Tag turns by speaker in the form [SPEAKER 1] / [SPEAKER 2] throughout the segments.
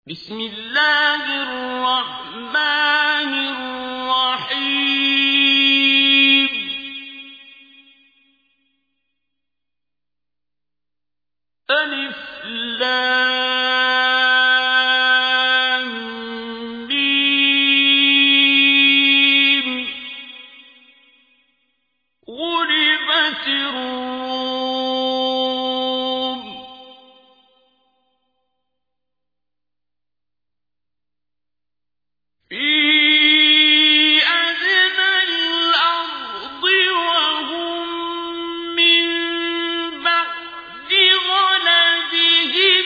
[SPEAKER 1] بسم الله الرحمن الرحيم ألف لام ميم غلبت الروم في أدنى الأرض وهم من بعد غلبهم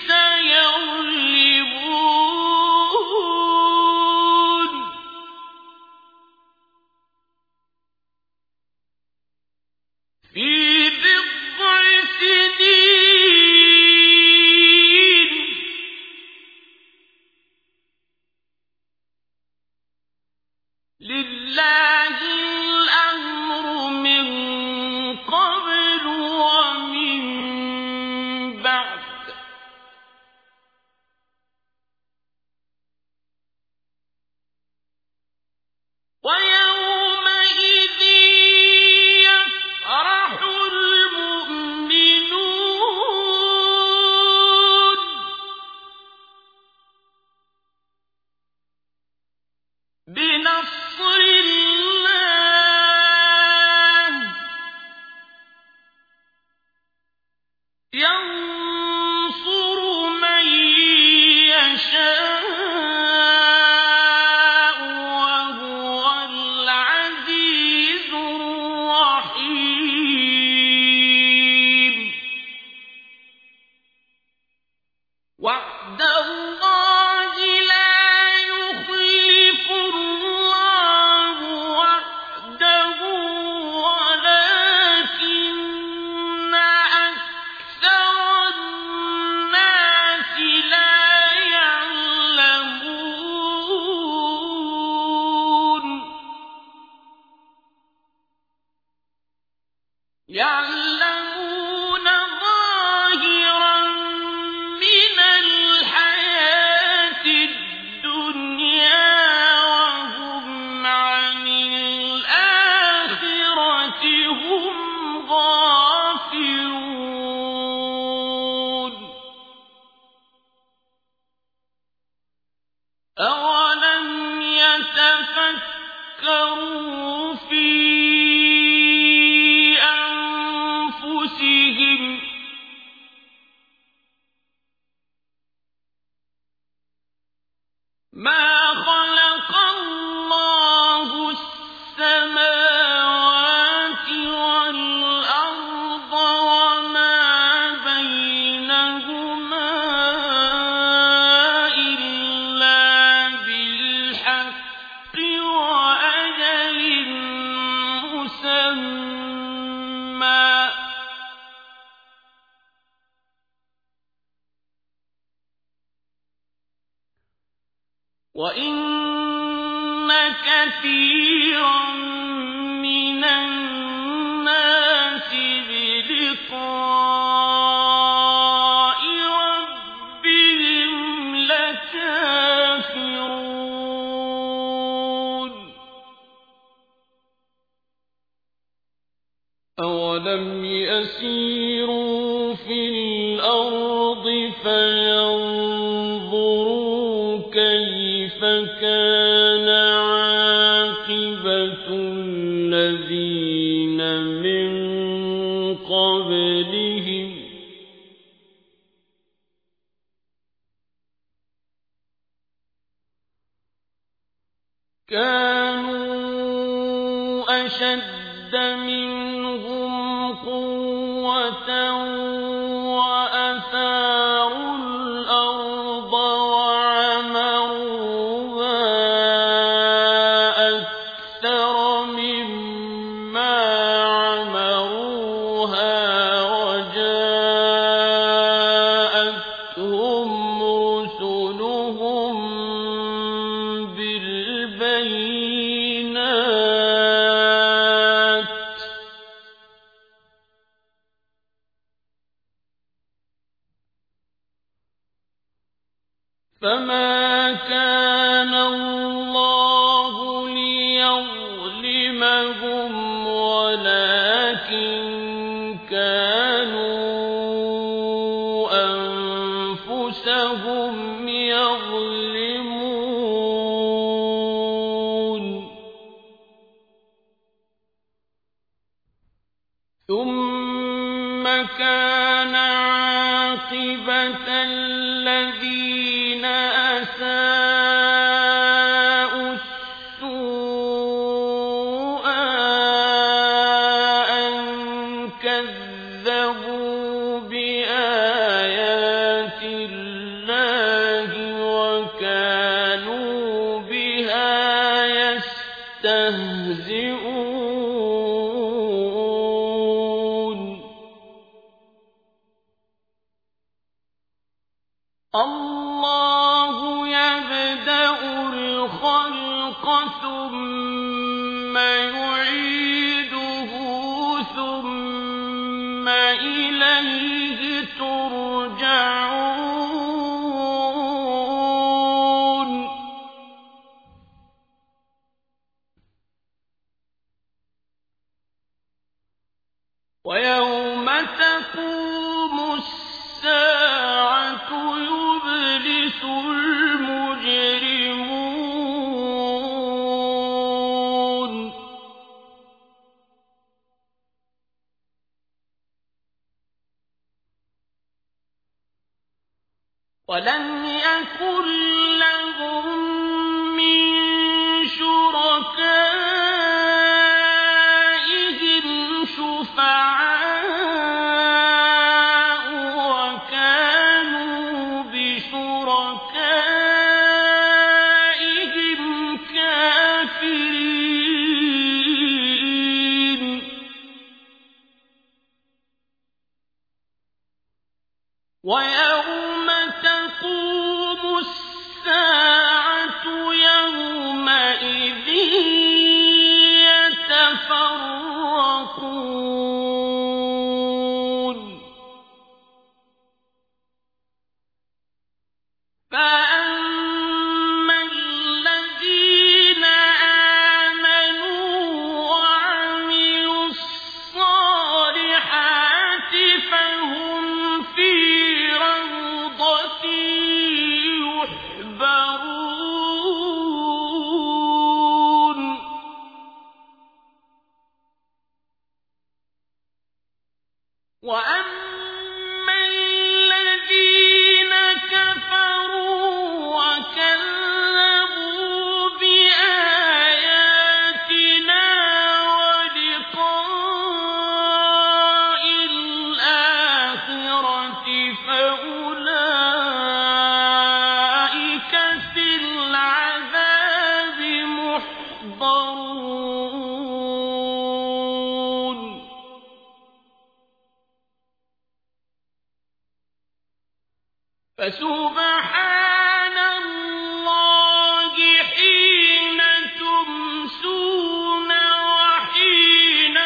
[SPEAKER 1] سيغلبون في بضع سنين لله الأمر من قبل ومن بعد ويومئذ يفرح المؤمنون بنصر الله ينصر من يشاء وهو العزيز الرحيم وعد الله لا يخلف الله وعده ولكن أكثر الناس لا يعلمون يعلمون ظاهرا من الحياة الدنيا وهم عن الآخرة هم غافلون أولم يتفكروا في أنفسهم ما خلق الله السماوات والأرض وما بينهما إلا بالحق وأجل مسمى وَإِنَّ كَثِيرًا مِنَ النَّاسِ بِلِقَاءِ رَبِّهِمْ لَكَافِرُونَ أَوَلَمْ يَسِيرُوا فِي الْأَرْضِ فَيَنظُرُوا كيف كان عاقبة الذين من قبلهم كانوا أشد منهم قوة وأثاروا الأرض وعمروها أكثر مما عمروها وجاءتهم رسلهم بالبينات فما كان الله ليظلمهم ولكن كانوا أنفسهم يظلمون ثم كان عاقبة الذين أساءوا السوء أن كذبوا بآيات الله وكانوا بها يستهزئون الله يبدأ الخلق ثم يعيده ثم إليه ترجعون ويوم تقوم الساعة يبلس المجرمون ولم يكن لهم من شركائهم شفعاء وكانوا بشركائهم كافرين ويوم تقوم الساعة يومئذ يتفرقون فأما الذين آمنوا وعملوا الصالحات فهم في روضة يحبرون وأما الذين كفروا وكذبوا بآياتنا ولقاء الآخرة فأولئك في العذاب محضرون فسبحان الله حين تمسون وحين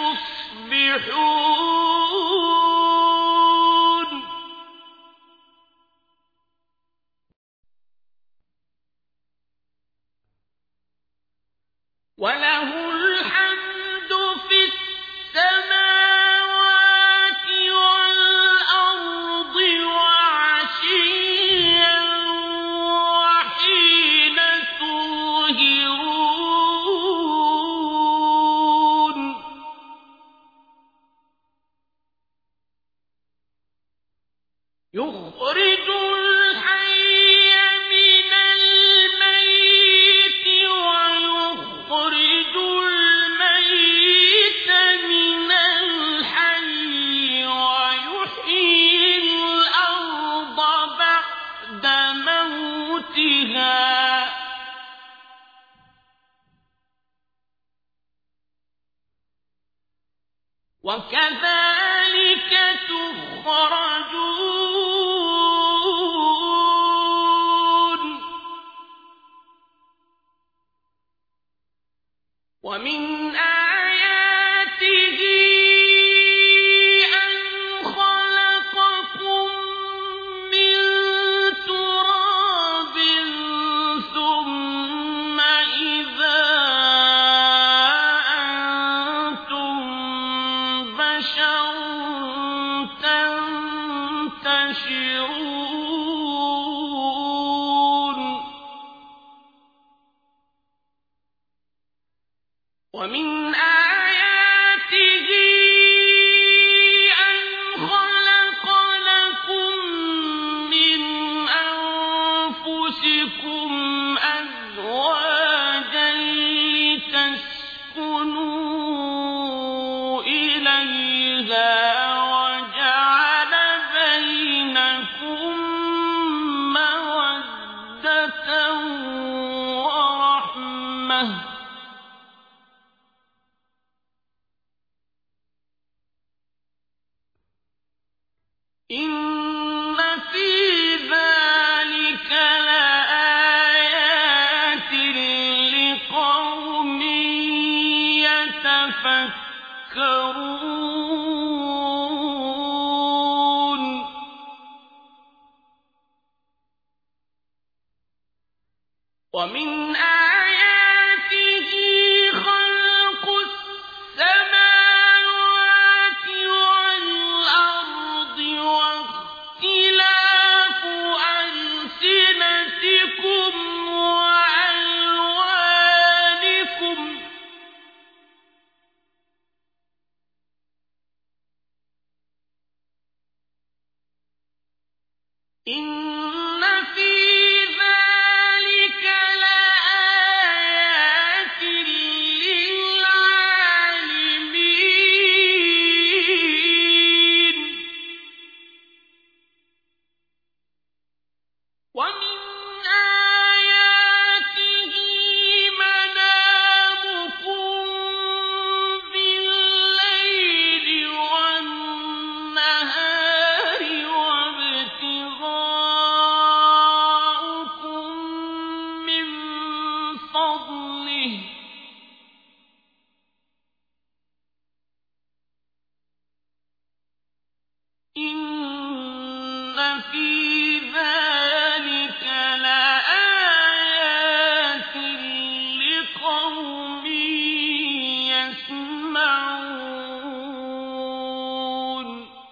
[SPEAKER 1] تصبحون وله الحمد في السماوات والأرض وعشيا وحين تظهرون يخرج الحي من الميت ويخرج الميت من الحي ويحيي الأرض بعد موتها وكذلك تخرجون ومن آياته أن خلقكم من تراب ومن آياته أن خلق لكم من أنفسكم أزواجا لتسكنوا إليها وجعل بينكم مودة ورحمة إن في ذلك لآيات لقوم يتفكرون ومن آياته خلق السماوات والأرض واختلاف ألسنتكم وألوانكم إن في ذلك لآيات للعالمين ومن آياته منامكم بالليل والنهار وابتغاؤكم من فضله إن في ذلك لآيات لقوم يسمعون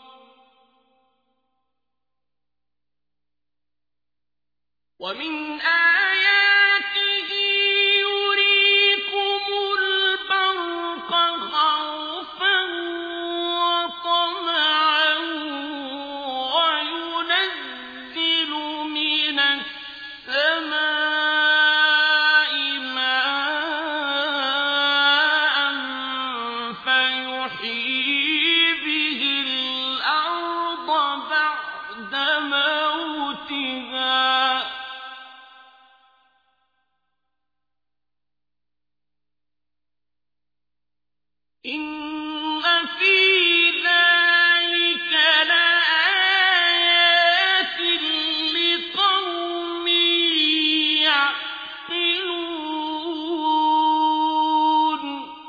[SPEAKER 1] ومن آياته يريكم البرق خوفا وطمعا وينزل من السماء ماء فيحيي به الأرض بعد موتها إن في ذلك لآيات لقوم يعقلون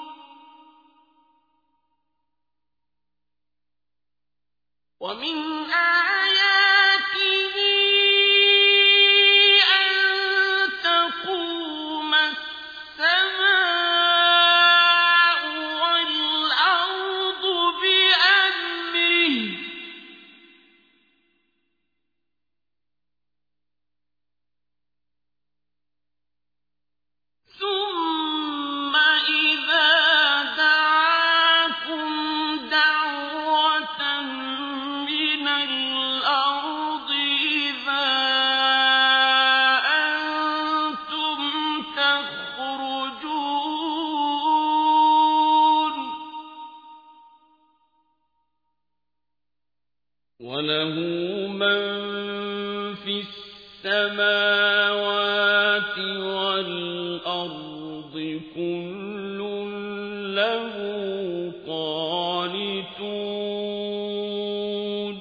[SPEAKER 1] ومن آياته أن تقوم السماء والأرض بأمره ثم إذا دعاكم دعوة من الأرض إذا أنتم تخرجون وله من في السماوات والأرض كل له قانتون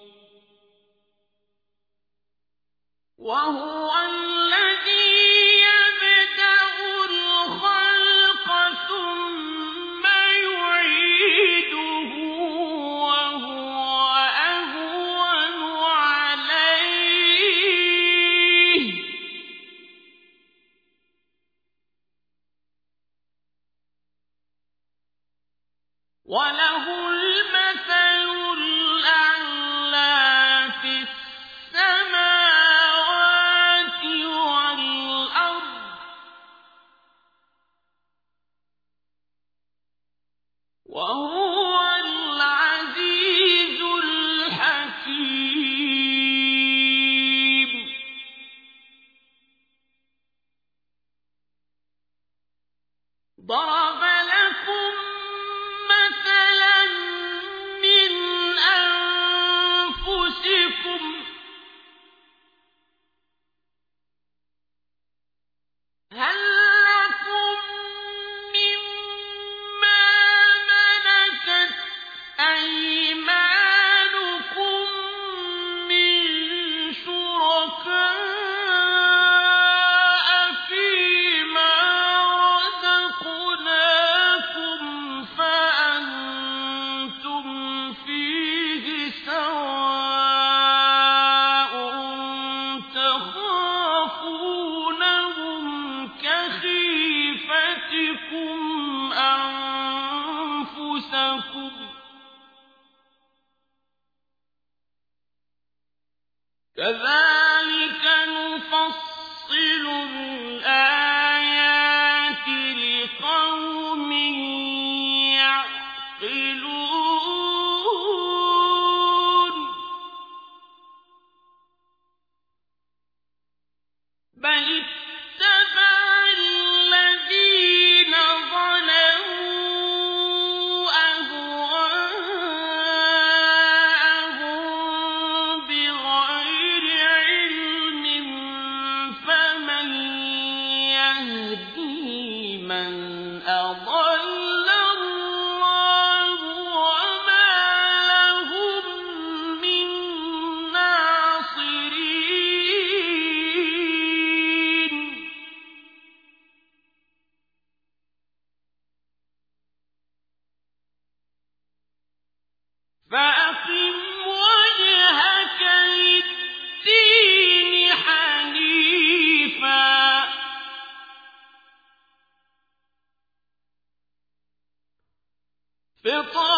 [SPEAKER 1] وهو الذي يبدأ الخلق ثم يعيده وهو أهون عليه وله المثل الأعلى في السماوات والأرض ضرب لكم مثلا من أنفسكم هل لكم مما ملكت أيمانكم من شركاء فيما رزقناكم فأنتم فيه سواء تخافونهم كخيفتكم أنفسكم كذلك نفصل الآيات لقوم يعقلون بل اتبع الذين ظلموا أهواءهم بغير علم فمن يهدي من أضل الله وما لهم من ناصرين فأقم وجهك للدين حنيفا فطرة